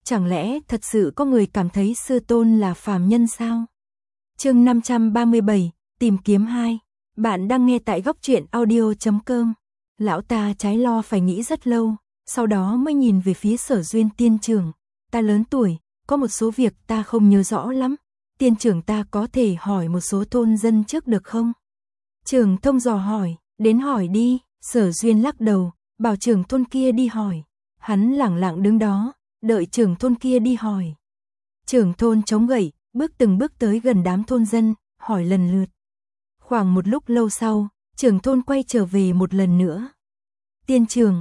Chẳng lẽ thật sự có người cảm thấy sư tôn là phàm nhân sao? Chương 537, tìm kiếm 2. Bạn đang nghe tại góc truyện audio.com. Lão ta trái lo phải nghĩ rất lâu, sau đó mới nhìn về phía Sở Duyên tiên trưởng. Ta lớn tuổi, có một số việc ta không nhớ rõ lắm. Tiên trưởng ta có thể hỏi một số thôn dân trước được không? Trưởng thông dò hỏi, đến hỏi đi. Sở Duyên lắc đầu, bảo trưởng thôn kia đi hỏi. Hắn lẳng lặng đứng đó, đợi trưởng thôn kia đi hỏi. Trưởng thôn chống gậy, từng bước tới gần đám thôn dân, hỏi lần lượt. Khoảng một lúc lâu sau, trưởng thôn quay trở về một lần nữa. Tiên trưởng,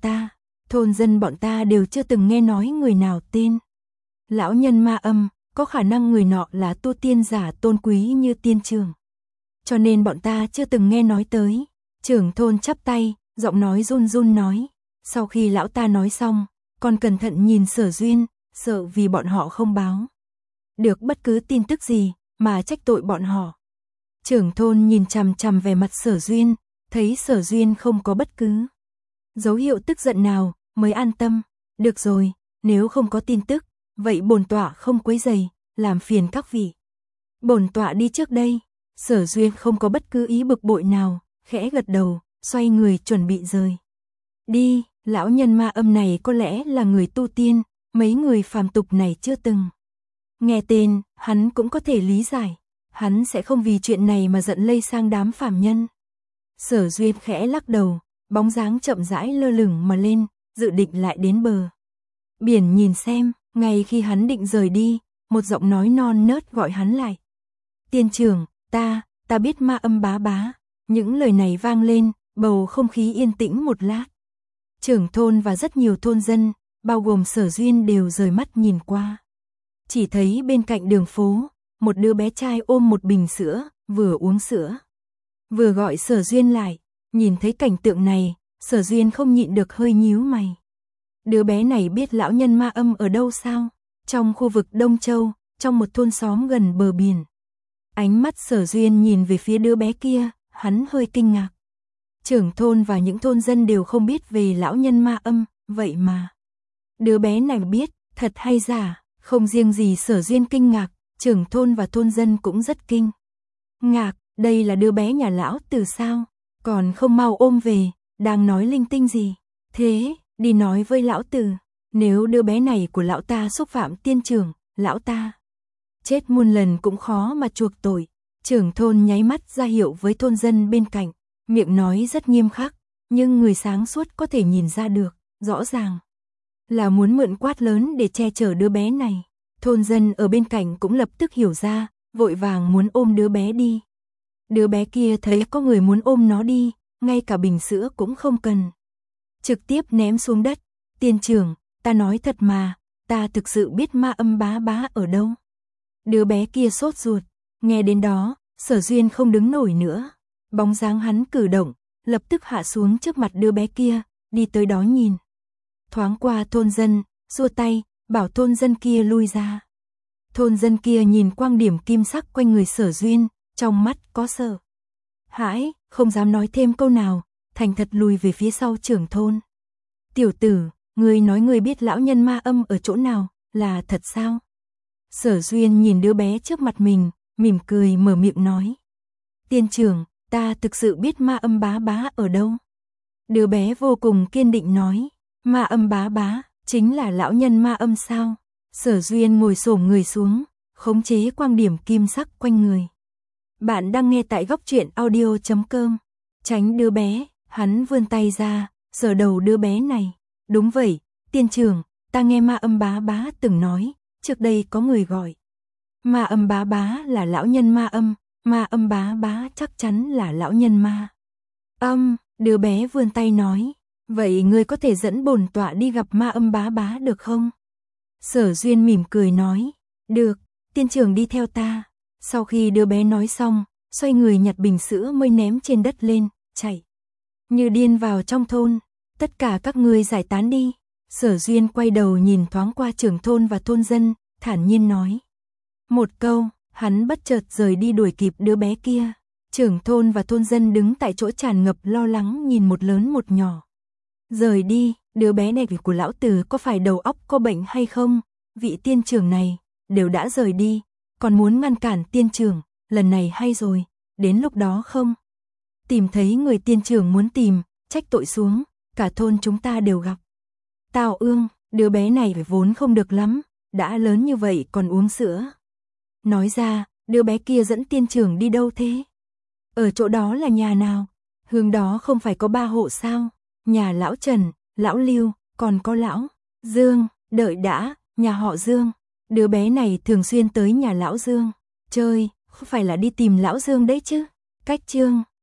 thôn dân bọn ta đều chưa từng nghe nói người nào tên lão nhân Ma Âm, có khả năng người nọ là tu tiên giả tôn quý như tiên trưởng. Cho nên bọn ta chưa từng nghe nói tới. Trưởng thôn chắp tay, giọng nói run run nói. Sau khi lão ta nói xong, còn cẩn thận nhìn Sở Duyên, sợ vì bọn họ không báo được bất cứ tin tức gì, mà trách tội bọn họ. Trưởng thôn nhìn chằm chằm về mặt Sở Duyên, thấy Sở Duyên không có bất cứ dấu hiệu tức giận nào, mới an tâm. Được rồi, nếu không có tin tức, vậy bổn tọa không quấy rầy, làm phiền các vị. Bổn tọa đi trước đây. Sở Duyên không có bất cứ ý bực bội nào, khẽ gật đầu, xoay người chuẩn bị rời đi. Lão nhân Ma Âm này có lẽ là người tu tiên, mấy người phàm tục này chưa từng nghe tên, hắn cũng có thể lý giải. Hắn sẽ không vì chuyện này mà giận lây sang đám phàm nhân. Sở Duyên khẽ lắc đầu, bóng dáng chậm rãi lơ lửng mà lên, dự định lại đến bờ biển nhìn xem. Ngay khi hắn định rời đi, một giọng nói non nớt gọi hắn lại. Tiên trưởng, ta biết Ma Âm bá bá. Những lời này vang lên, bầu không khí yên tĩnh một lát. Trưởng thôn và rất nhiều thôn dân, bao gồm Sở Duyên đều rời mắt nhìn qua. Chỉ thấy bên cạnh đường phố, một đứa bé trai ôm một bình sữa, vừa uống sữa, vừa gọi Sở Duyên lại. Nhìn thấy cảnh tượng này, Sở Duyên không nhịn được hơi nhíu mày. Đứa bé này biết lão nhân Ma Âm ở đâu sao? Trong khu vực Đông Châu, trong một thôn xóm gần bờ biển. Ánh mắt Sở Duyên nhìn về phía đứa bé kia, hắn hơi kinh ngạc. Trưởng thôn và những thôn dân đều không biết về lão nhân Ma Âm, vậy mà đứa bé này biết, thật hay giả? Không riêng gì Sở Duyên kinh ngạc, trưởng thôn và thôn dân cũng rất kinh ngạc. Đây là đứa bé nhà lão từ sao? Còn không mau ôm về, đang nói linh tinh gì? Thế, đi nói với lão tử, nếu đứa bé này của lão ta xúc phạm tiên trưởng, lão ta chết muôn lần cũng khó mà chuộc tội. Trưởng thôn nháy mắt ra hiệu với thôn dân bên cạnh, miệng nói rất nghiêm khắc, nhưng người sáng suốt có thể nhìn ra được, rõ ràng là muốn mượn quát lớn để che chở đứa bé này. Thôn dân ở bên cạnh cũng lập tức hiểu ra, vội vàng muốn ôm đứa bé đi. Đứa bé kia thấy có người muốn ôm nó đi, ngay cả bình sữa cũng không cần, trực tiếp ném xuống đất. Tiên trưởng, ta nói thật mà, ta thực sự biết Ma Âm bá bá ở đâu. Đứa bé kia sốt ruột. Nghe đến đó, Sở Duyên không đứng nổi nữa. Bóng dáng hắn cử động, lập tức hạ xuống trước mặt đứa bé kia, đi tới đó nhìn thoáng qua thôn dân, xua tay, bảo thôn dân kia lui ra. Thôn dân kia nhìn quang điểm kim sắc quanh người Sở Duyên, trong mắt có sợ hãi, không dám nói thêm câu nào, thành thật lùi về phía sau trưởng thôn. Tiểu tử, ngươi nói ngươi biết lão nhân Ma Âm ở chỗ nào, là thật sao? Sở Duyên nhìn đứa bé trước mặt mình, mỉm cười mở miệng nói. Tiên trưởng, ta thực sự biết Ma Âm bá bá ở đâu. Đứa bé vô cùng kiên định nói. Ma Âm bá bá, chính là lão nhân Ma Âm sao? Sở Duyên ngồi xổm người xuống, khống chế quang điểm kim sắc quanh người. Bạn đang nghe tại góc truyện audio.com. Tránh đứa bé, hắn vươn tay ra, sờ đầu đứa bé này. Đúng vậy, tiên trưởng, ta nghe Ma Âm bá bá từng nói, trước đây có người gọi Ma Âm bá bá là lão nhân Ma Âm, Ma Âm bá bá chắc chắn là lão nhân Ma Âm. Đứa bé vươn tay nói, vậy ngươi có thể dẫn bổn tọa đi gặp Ma Âm bá bá được không? Sở Duyên mỉm cười nói, được, tiên trưởng đi theo ta. Sau khi đứa bé nói xong, xoay người nhặt bình sữa mới ném trên đất lên, chạy như điên vào trong thôn. Tất cả các ngươi giải tán đi. Sở Duyên quay đầu nhìn thoáng qua trưởng thôn và thôn dân, thản nhiên nói một câu, hắn bất chợt rời đi đuổi kịp đứa bé kia. Trưởng thôn và thôn dân đứng tại chỗ tràn ngập lo lắng nhìn một lớn một nhỏ rời đi. Đứa bé này của lão tử có phải đầu óc có bệnh hay không? vị tiên trưởng này, đều đã rời đi, còn muốn ngăn cản tiên trưởng, lần này hay rồi, đến lúc đó không tìm thấy người tiên trưởng muốn tìm, trách tội xuống, cả thôn chúng ta đều gặp. Tào Ương, đứa bé này vốn không được lắm, đã lớn như vậy còn uống sữa. Nói ra, đứa bé kia dẫn tiên trưởng đi đâu thế? Ở chỗ đó là nhà nào? Hướng đó không phải có 3 hộ sao? Nhà lão Trần, lão Lưu, còn có lão Dương, đợi đã, nhà họ Dương. Đứa bé này thường xuyên tới nhà lão Dương chơi, không phải là đi tìm lão Dương đấy chứ? Cách Chương